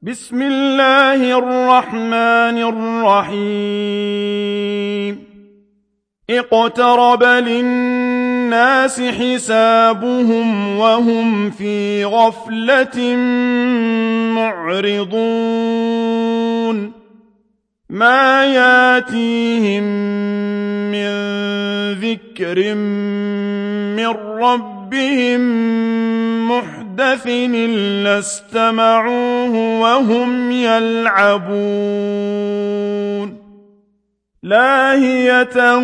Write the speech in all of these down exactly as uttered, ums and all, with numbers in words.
بسم الله الرحمن الرحيم اقترب للناس حسابهم وهم في غفلة معرضون ما ياتيهم من ذكر من ربهم محدث إلا استمعوه وهم يلعبون لاهية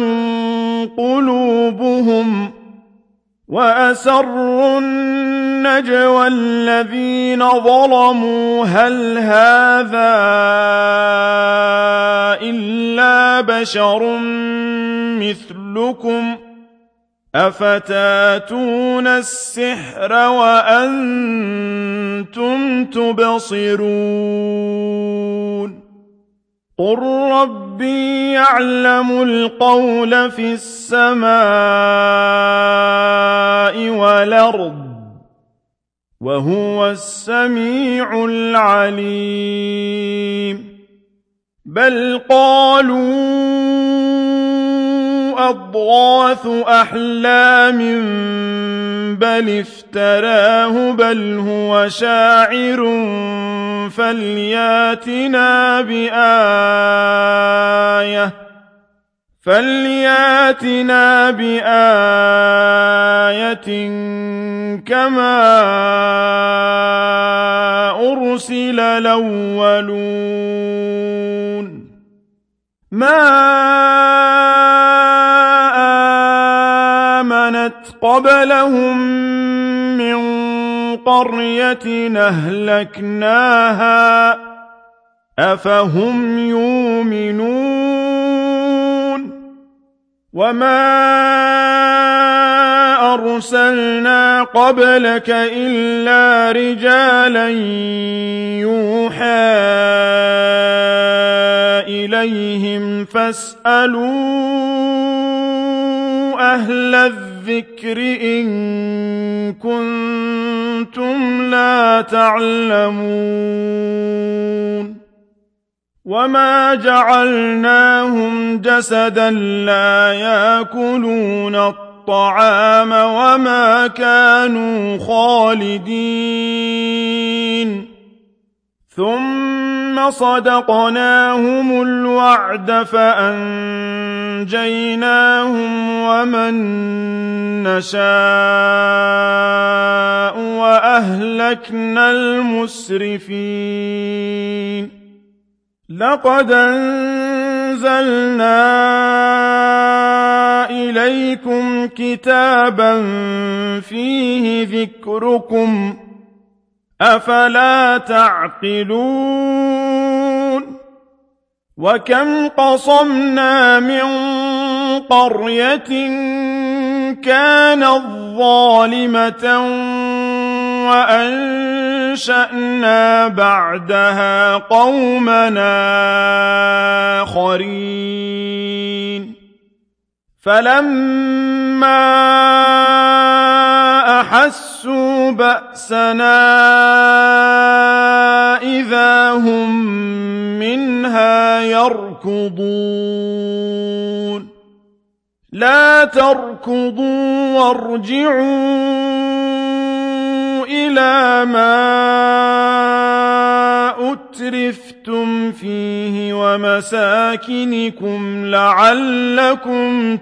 قلوبهم وأسروا النجوى الذين ظلموا هل هذا إلا بشر مثلكم أفتاتون السحر وأنتم تبصرون قل ربي يعلم القول في السماء والأرض وهو السميع العليم بل قالوا أضغاث أحلام بل افتراه بل هو شاعر فلياتنا بآية فلياتنا بآية كما أرسل الأولون ما آمنت قبلهم من قرية أهلكناها أفهم يؤمنون وما أرسلنا قبلك إلا رجالا يوحى إليهم فاسألوا أهل الذكر إن كنتم لا تعلمون وما جعلناهم جسدا لا يأكلون الطعام وما كانوا خالدين ثم صدقناهم الوعد فأنجيناهم ومن نشاء وأهلكنا المسرفين لقد أنزلنا إليكم كتابا فيه ذكركم أفلا تعقلون وكم قصمنا من قرية كانت ظالمة وأنشأنا بعدها قومنا آخرين فلما أحسوا بأسنا إذا هم منها يركضون لا تركضوا وارجعوا إلى ما أترفتم فيه ومساكنكم لعلكم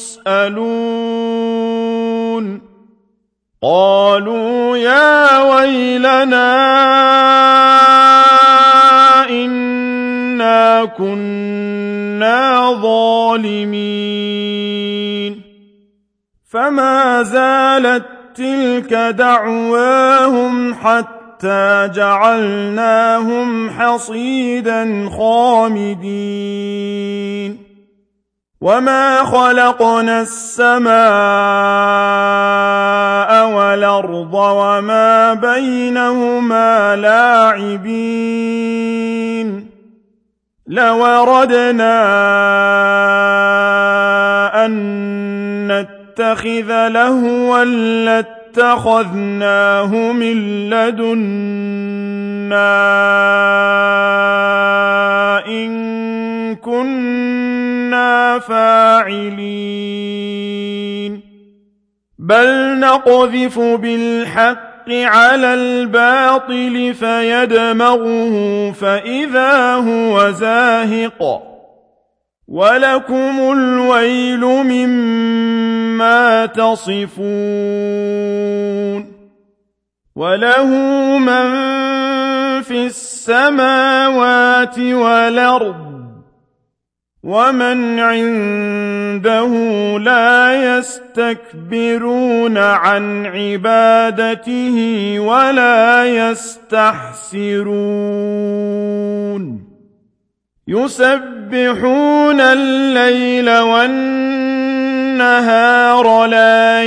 تسألون قالوا يا ويلنا إنا كنا ظالمين فما زالت تلك دعواهم حتى جعلناهم حصيدا خامدين وما خلقنا السماء والأرض وما بينهما لاعبين لو أردنا أن نتخذ لهوا لاتخذناه من لدنا إن كنا فاعلين بل نقذف بالحق على الباطل فيدمغه فإذا هو زاهق ولكم الويل مما تصفون وله من في السماوات والأرض ومن عنده لا يستكبرون عن عبادته ولا يستحسرون يسبحون الليل والنهار لا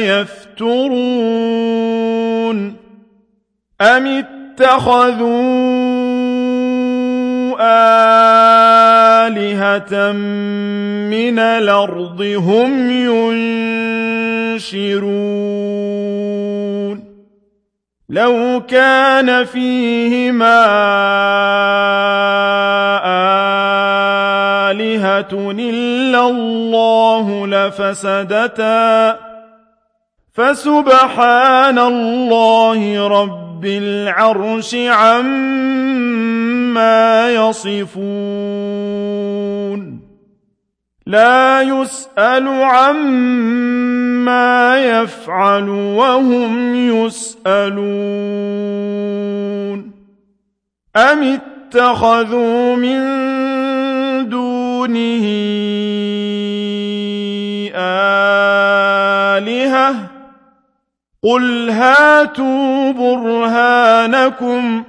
يفترون أم اتخذوا آلهة من الأرض هم ينشرون لو كان فيهما آلهة إلا الله لفسدتا فسبحان الله رب العرش عما يصفون لا يسأل عما يفعل وهم يسألون أم اتخذوا من دونه آلهة قل هاتوا برهانكم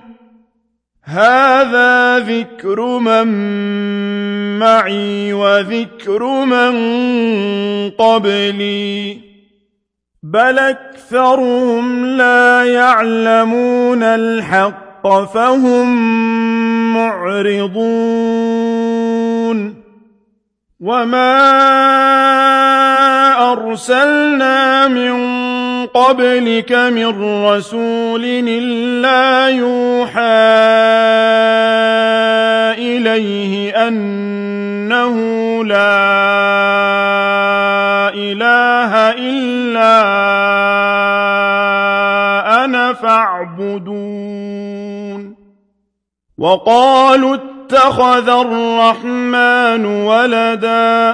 هذا ذكر من معي وذكر من قبلي بل أكثرهم لا يعلمون الحق فهم معرضون وما أرسلنا من قبلك من رسول إلا يوحى إليه أنه لا إله إلا أنا فاعبدون وقالوا اتخذ الرحمن ولدا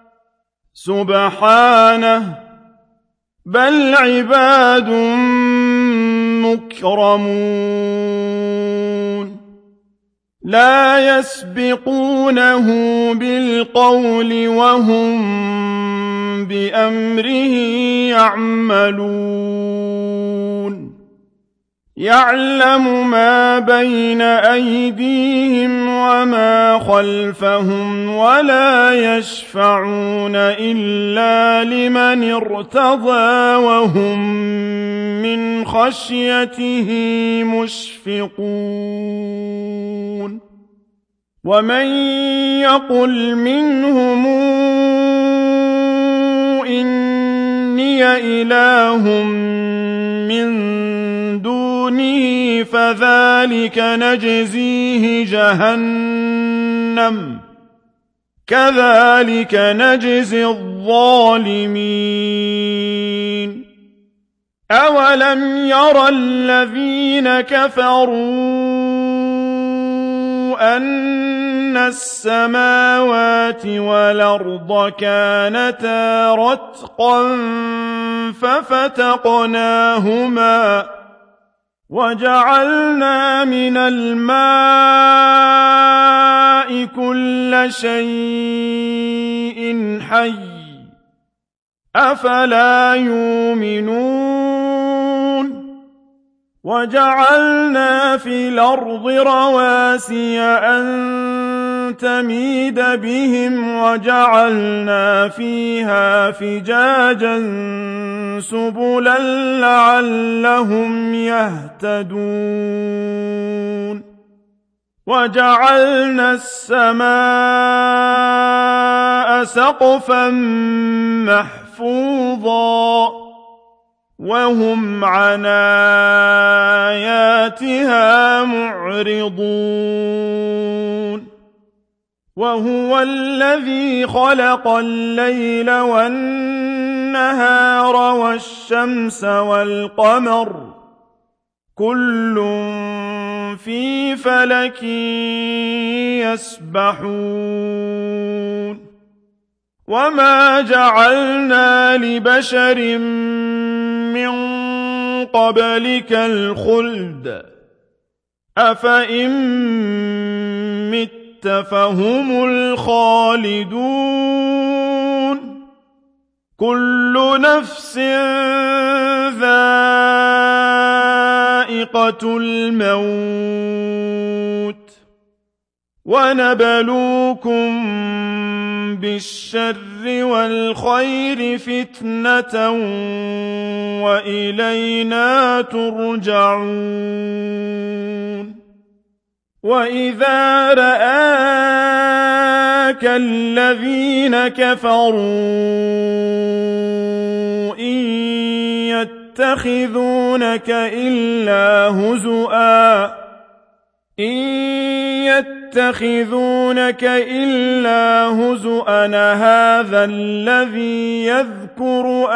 سبحانه بل عباد مكرمون لا يسبقونه بالقول وهم بأمره يعملون يعلم ما بين أيديهم وما خلفهم ولا يشفعون إلا لمن ارتضى وهم من خشيته مشفقون ومن يقل منهم إني إله من دونه فذلك نجزيه جهنم كذلك نجزي الظالمين أولم يرى الذين كفروا أن السماوات والأرض كانتا رتقا ففتقناهما وجعلنا من الماء كل شيء حي أفلا يؤمنون وجعلنا في الأرض رواسي أن تميد بهم وجعلنا فيها فجاجا سبلا لعلهم يهتدون وجعلنا السماء سقفا محفوظا وهم عن آياتها معرضون وهو الذي خلق الليل والنهار والشمس والقمر كل في فلك يسبحون وما جعلنا لبشر من قبلك الخلد أفإن مت فهم الخالدون كل نفس ذائقة الموت ونبلوكم بالشر والخير فتنة وإلينا ترجعون وإذا رآك الذين كفروا إن يتخذونك إلا هزؤا إن يتخذونك إلا هزؤا هذا الذي يذكر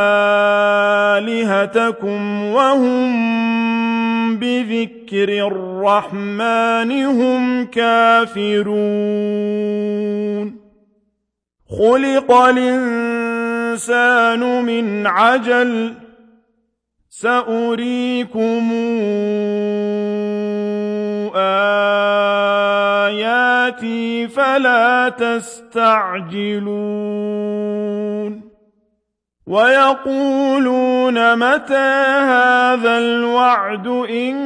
آلهتكم وهم بذكر الرحمن هم كافرون خلق الإنسان من عجل سأريكم آياتي فلا تستعجلون ويقولون متى هذا الوعد إن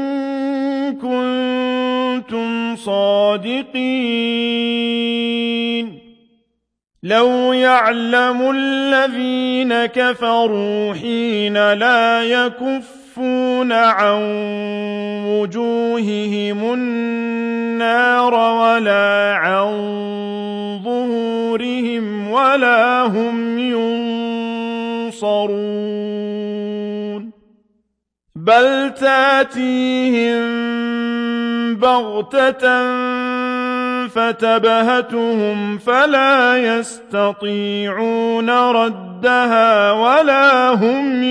كنتم صادقين لو يعلم الذين كفروا حين لا يكفون عن وجوههم النار ولا عن ظهورهم ولا هم ينصرون بل تاتيهم بغتة فتبهتهم فلا يستطيعون ردها ولا هم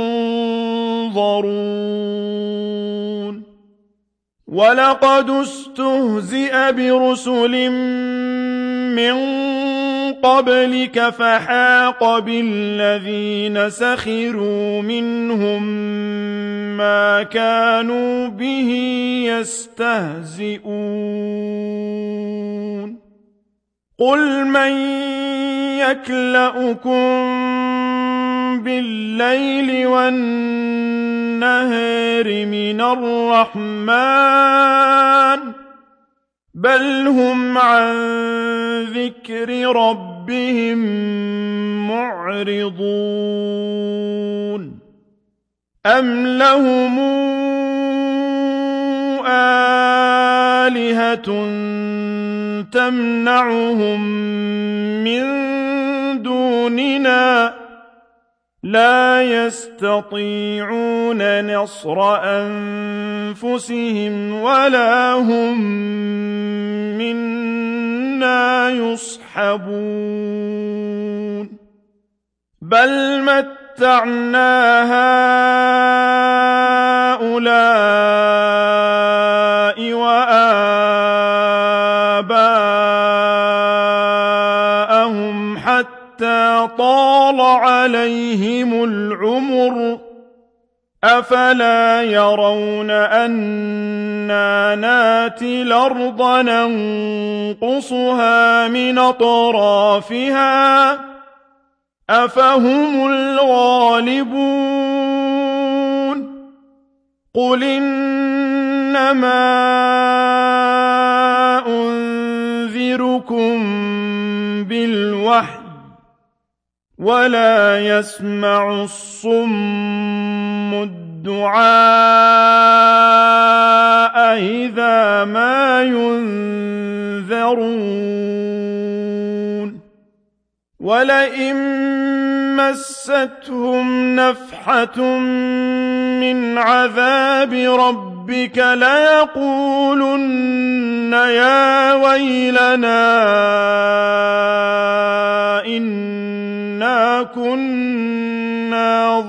ينظرون ولقد استهزئ برسل من قبلك فحاق بالذين سخروا منهم ما كانوا به يستهزئون قل من يكلؤكم بالليل والنهار من الرحمن بل هم عن ذكر ربهم معرضون أم لهم آلهة تمنعهم من دوننا لا يستطيعون نصر أنفسهم ولا هم منا يصحبون بل متعنا هؤلاء وآباءهم حتى طال عليهم العمر أفلا يرون أنا ناتي الأرض ننقصها من أطرافها أفهم الغالبون قل إنما أنذركم بالوحي ولا يسمع الصم الدعاء إذا ما ينذرون ولئن مستهم نفحة من عذاب ربك ليقولن يا ويلنا إنا كنا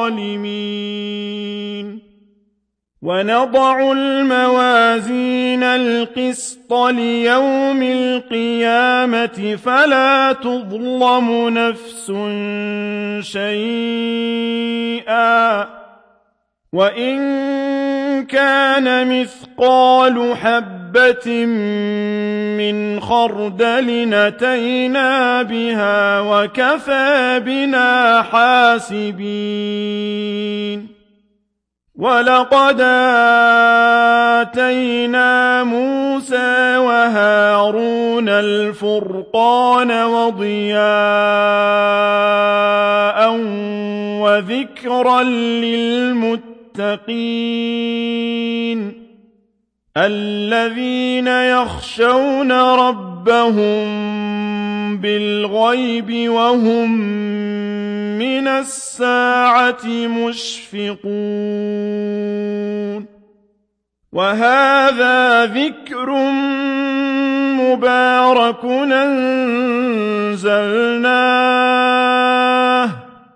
ظالمين ونضع الموازين القسط ليوم القيامة فلا تظلم نفس شيئا وإن كان مثقال حبة من خردل أتينا بها وكفى بنا حاسبين ولقد آتينا موسى وهارون الفرقان وضياء وذكرا للمتقين الذين يخشون ربهم بالغيب وهم من الساعة مشفقون وهذا ذكر مبارك أنزلناه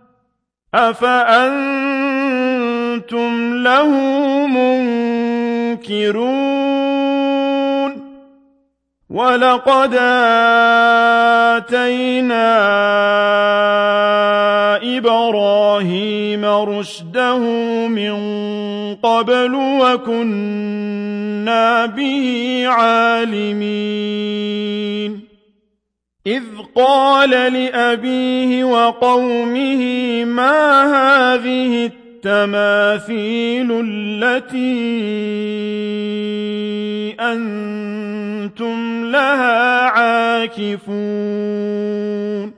أفأنتم له منكرون ولقد آتينا إبراهيم رشده من قبل وكنا به عالمين إذ قال لأبيه وقومه ما هذه التماثيل التي أنتم لها عاكفون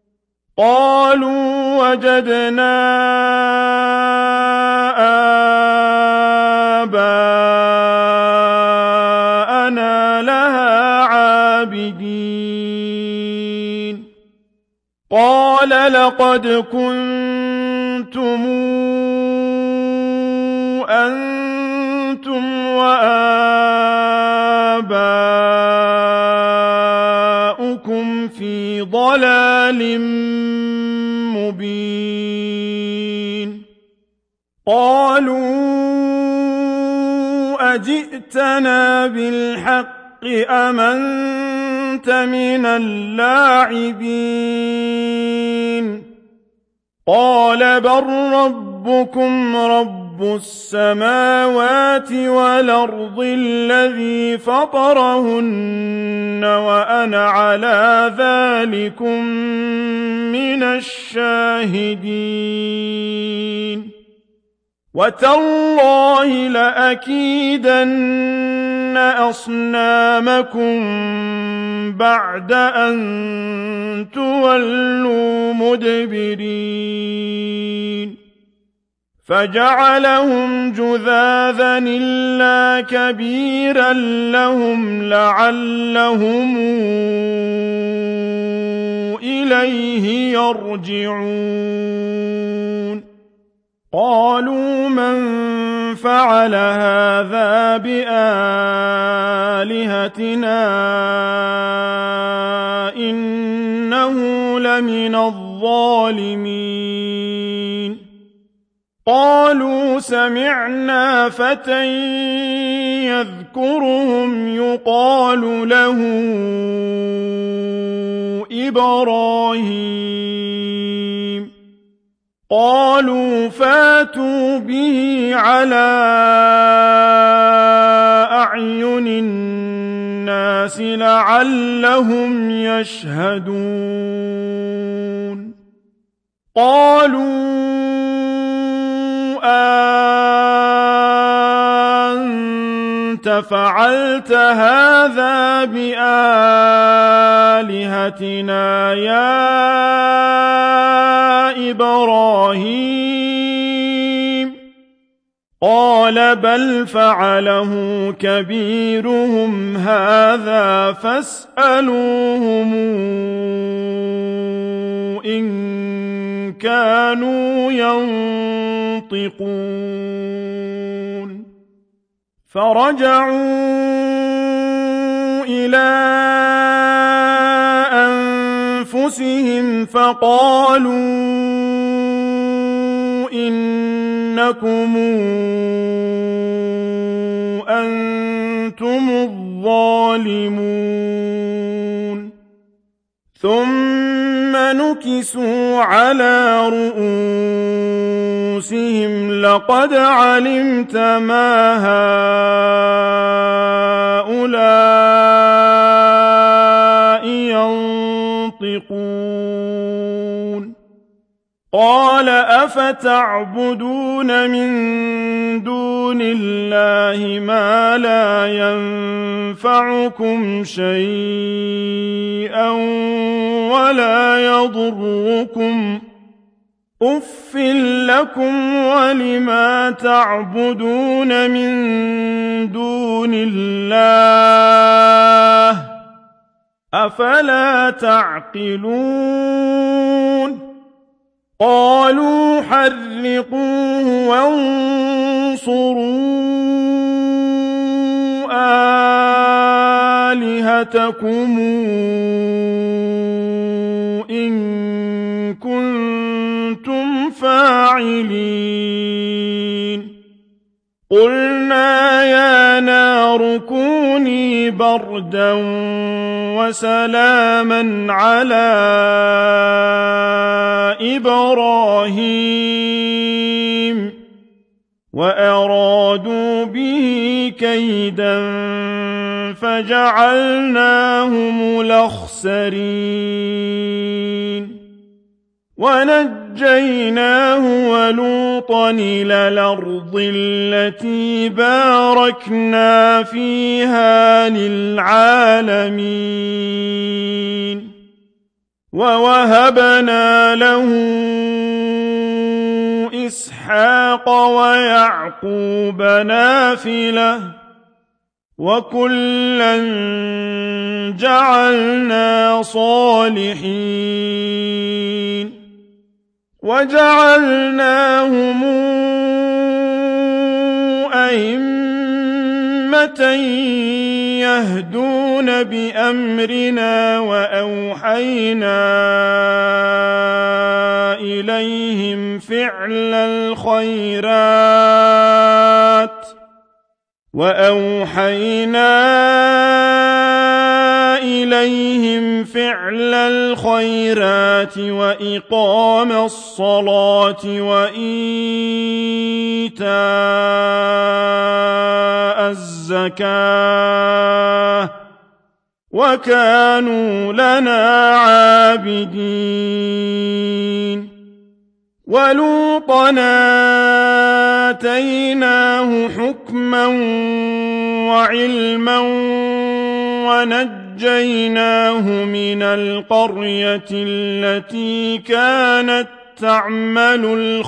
قالوا وجدنا آباءنا لها عابدين قال لقد كنتم أنتم وآباؤكم في ضلال مبين قالوا أجئتنا بالحق أم أنت من اللاعبين قال بل ربكم رب السماوات والأرض الذي فطرهن وأنا على ذلكم من الشاهدين وتالله لأكيدن أصنامكم بعد أن تولوا مدبرين فجعلهم جذاذا إلا كبيرا لهم لعلهم إليه يرجعون قالوا من فعل هذا بآلهتنا إنه لمن الظالمين قالوا سمعنا فتى يذكرهم يقال له إبراهيم قالوا فاتوا به على أعين الناس لعلهم يشهدون قالوا أنت فعلت هذا بآلهتنا يا إبراهيم قال بل فعله كبيرهم هذا فاسألوهم إن كانوا ينطقون فرجعوا إلى أنفسهم فقالوا إنكم أنتم الظالمون ثم نكسوا على رؤوسهم لقد علمت ما هؤلاء ينطقون قال أفتعبدون من دون الله ما لا ينفعكم شيئا ولا يضركم أف لكم ولما تعبدون من دون الله أفلا تعقلون قالوا حرقوه وانصروا آلهتكم إن كنتم فاعلين قلنا يا نار كوني بردا وسلاما على إبراهيم وأرادوا به كيدا فجعلناهم الأخسرين ونجيناه ولوطا إلى الأرض التي باركنا فيها للعالمين ووهبنا له إسحاق ويعقوب نافلة وكلا جعلنا صالحين وجعلناهم أئمة يهدون بأمرنا وأوحينا إليهم فعل الخيرات وأوحينا إليهم فعل الخيرات وإقام الصلاة وإيتاء الزكاة وكانوا لنا عابدين ولوطا آتيناه حكما وعلما ونجيناه من القرية التي كانت تعمل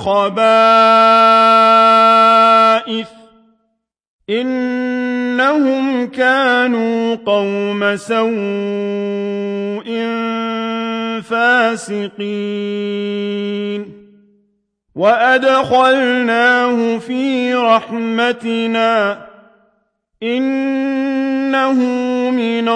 الخبائث إنهم كانوا قوم سوء فاسقين وأدخلناه في رحمتنا إنه من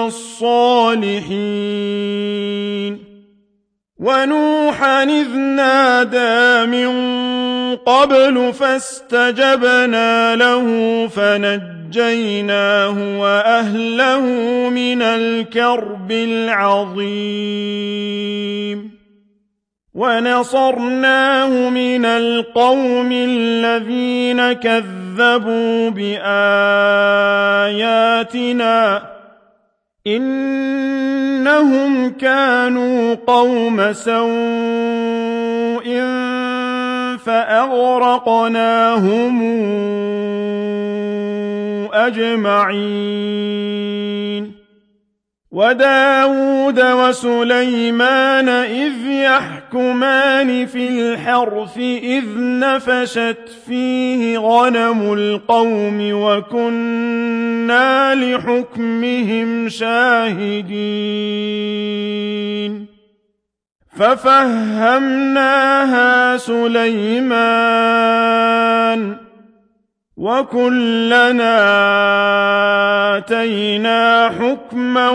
الصالحين ونوحا إذ نادى من قبل فاستجبنا له فنجيناه وأهله من الكرب العظيم ونصرناه من القوم الذين كذبوا بآياتنا إنهم كانوا قوم سوء فأغرقناهم أجمعين وداود وسليمان إذ يحكمان في الحرث إذ نفشت فيه غنم القوم وكنا لحكمهم شاهدين ففهمناها سليمان وكلنا آتينا حكما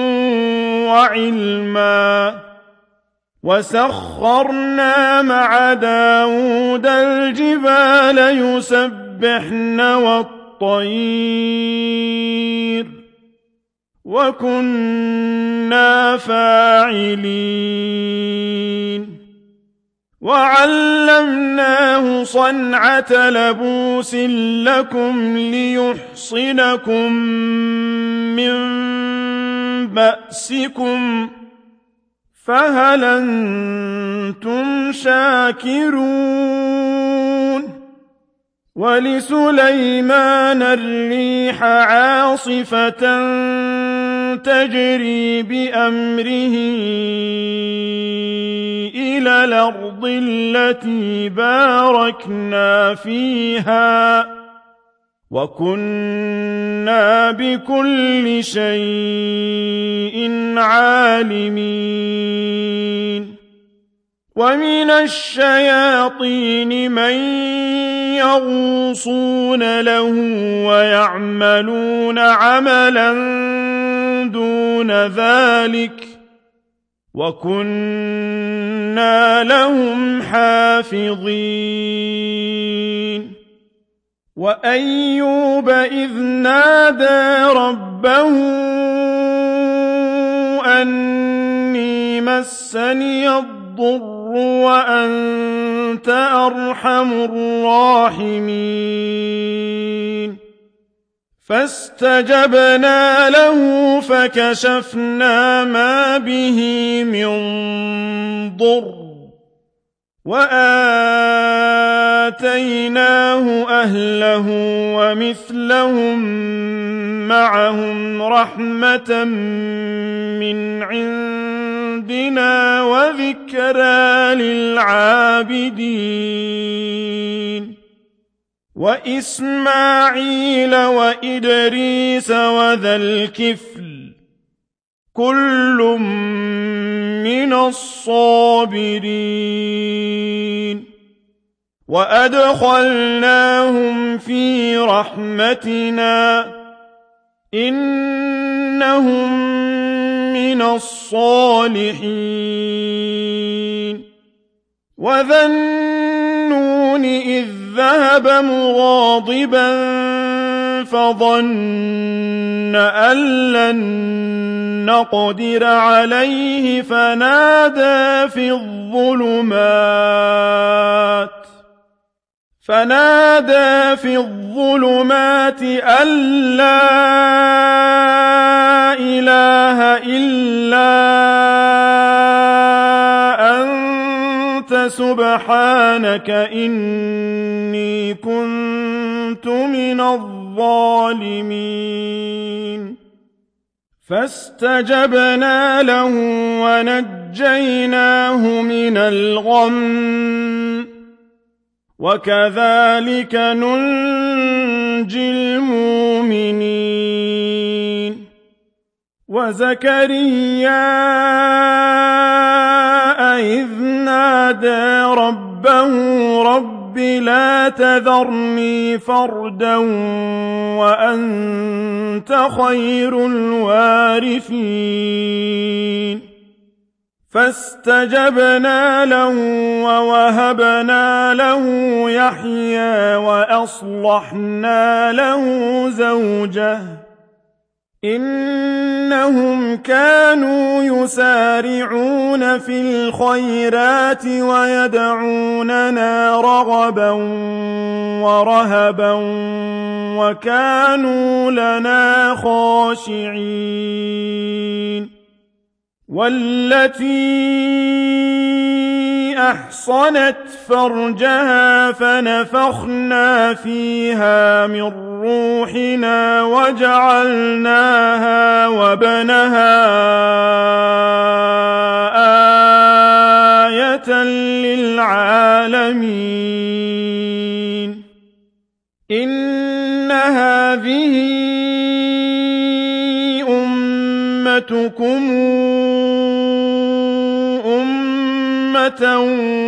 وعلما وسخرنا مع داود الجبال يسبحن والطير وكنا فاعلين وعلمناه صنعة لبوس لكم ليحصنكم من بأسكم فهل أنتم شاكرون ولسليمان الريح عاصفة تجري بأمره إلى الأرض التي باركنا فيها وكنا بكل شيء عالمين ومن الشياطين من يغوصون له ويعملون عملا دون ذلك وكنا لهم حافظين وأيوب إذ نادى ربه أني مسني الضر وأنت أرحم الراحمين فاستجبنا له فكشفنا ما به من ضر وآتيناه أهله ومثلهم معهم رحمة من عندنا وذكرى للعابدين وإسماعيل وإدريس وذا الكفل كل من الصابرين وأدخلناهم في رحمتنا إنهم من الصالحين وذا النون إذ ذهب مغاضبا فظن أن لن نقدر عليه فنادى في الظلمات فنادى في الظلمات أن لا إله إلا أنت سبحانك إني كنت من الظالمين فاستجبنا له ونجيناه من الغم وكذلك ننجي المؤمنين وزكريا إذ نادى ربه رب لا تذرني فردا وأنت خير الوارثين فاستجبنا له ووهبنا له يحيى وأصلحنا له زوجه إنهم كانوا يسارعون في الخيرات ويدعوننا رغبا ورهبا وكانوا لنا خاشعين والتي أحصنت فرجها فنفخنا فيها من روحنا وجعلناها وبنها آية للعالمين إن هذه أمتكم أمة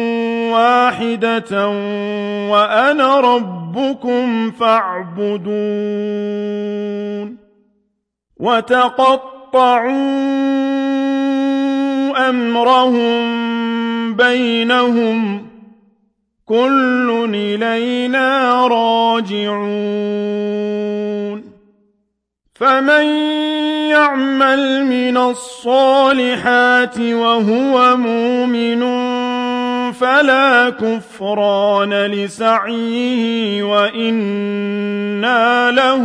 واحدة وأنا ربكم فاعبدون وتقطعوا أمرهم بينهم كل إلينا راجعون فمن يعمل من الصالحات وهو مؤمن فلا كفران لسعيه وإنا له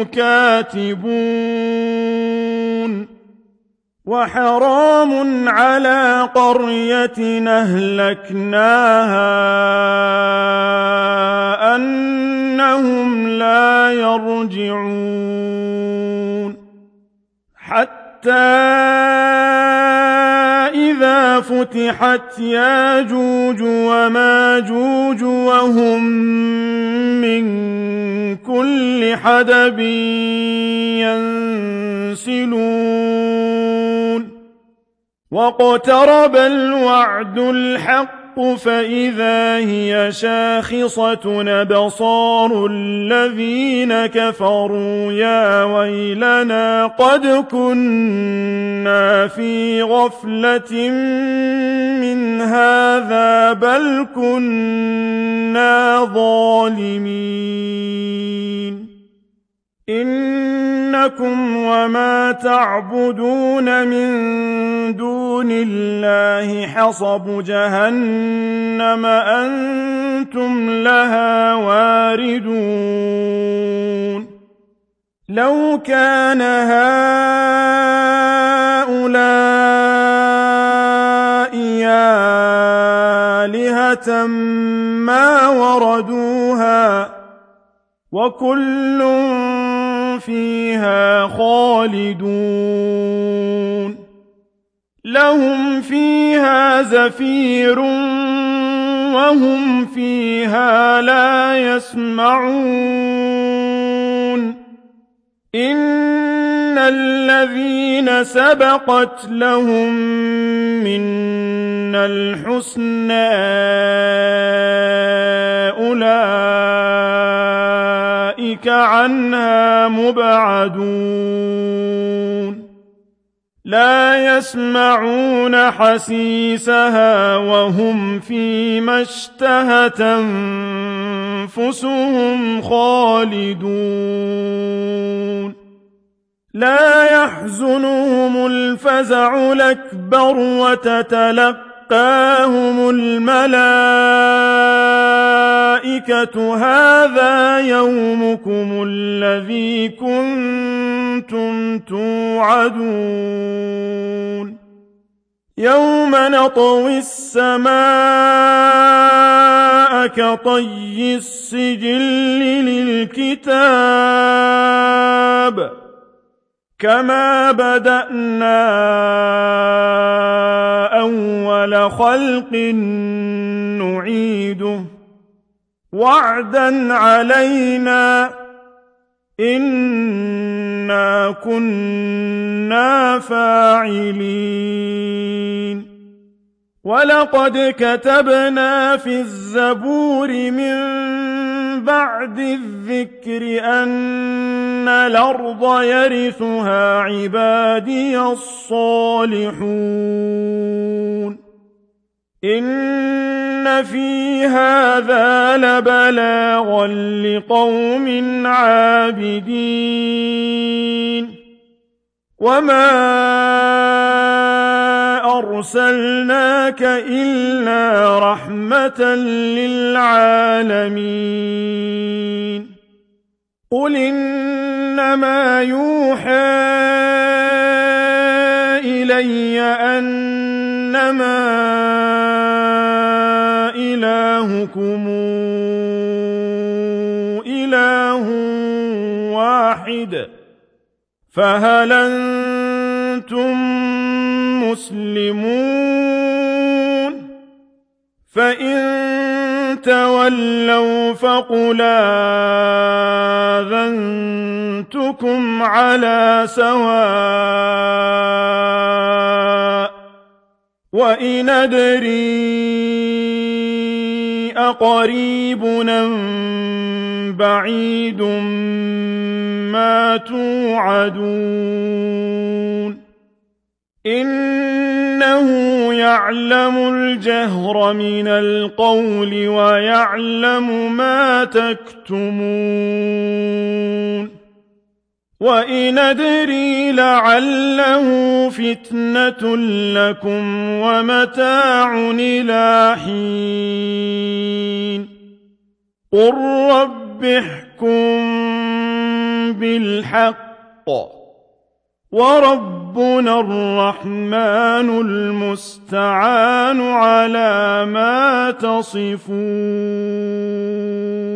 كاتبون وحرام على قرية أهلكناها أنهم لا يرجعون حتى إذا فتحت ياجوج وماجوج وهم من كل حدب ينسلون واقترب الوعد الحق فإذا هي شاخصة أبصار الذين كفروا يا ويلنا قد كنا في غفلة من هذا بل كنا ظالمين إنكم وما تعبدون من دون الله حصب جهنم أنتم لها واردون لو كان هؤلاء آلهة ما وردوها وكل فيها خالدون لهم فيها زفير وهم فيها لا يسمعون إن الذين سبقت لهم منا الحسنى أولئك عنها مبعدون لا يسمعون حسيسها وهم فيما اشتهت أنفسهم خالدون لا يحزنهم الفزع الأكبر وتتلقاهم الملائكة هذا يومكم الذي كنتم توعدون يوم نطوي السماء كطي السجل للكتاب كما بدأنا أول خلق نعيده وعدا علينا إنا كنا فاعلين ولقد كتبنا في الزبور من بعد الذكر أن الأرض يرثها عبادي الصالحون إن في هذا لبلاغا لقوم عابدين وما أرسلناك إلا رحمة للعالمين قل إنما يوحى إلي أنما إلهكم إله واحد فهل أنتم مسلمون فإن تولوا فقل آذنتكم على سواء وإن أدري أقريب أم بعيد ما توعدون إنه يعلم الجهر من القول ويعلم ما تكتمون وإن أدري لعله فتنة لكم ومتاع إلى حين قل رب احكم بالحق وربنا الرحمن المستعان على ما تصفون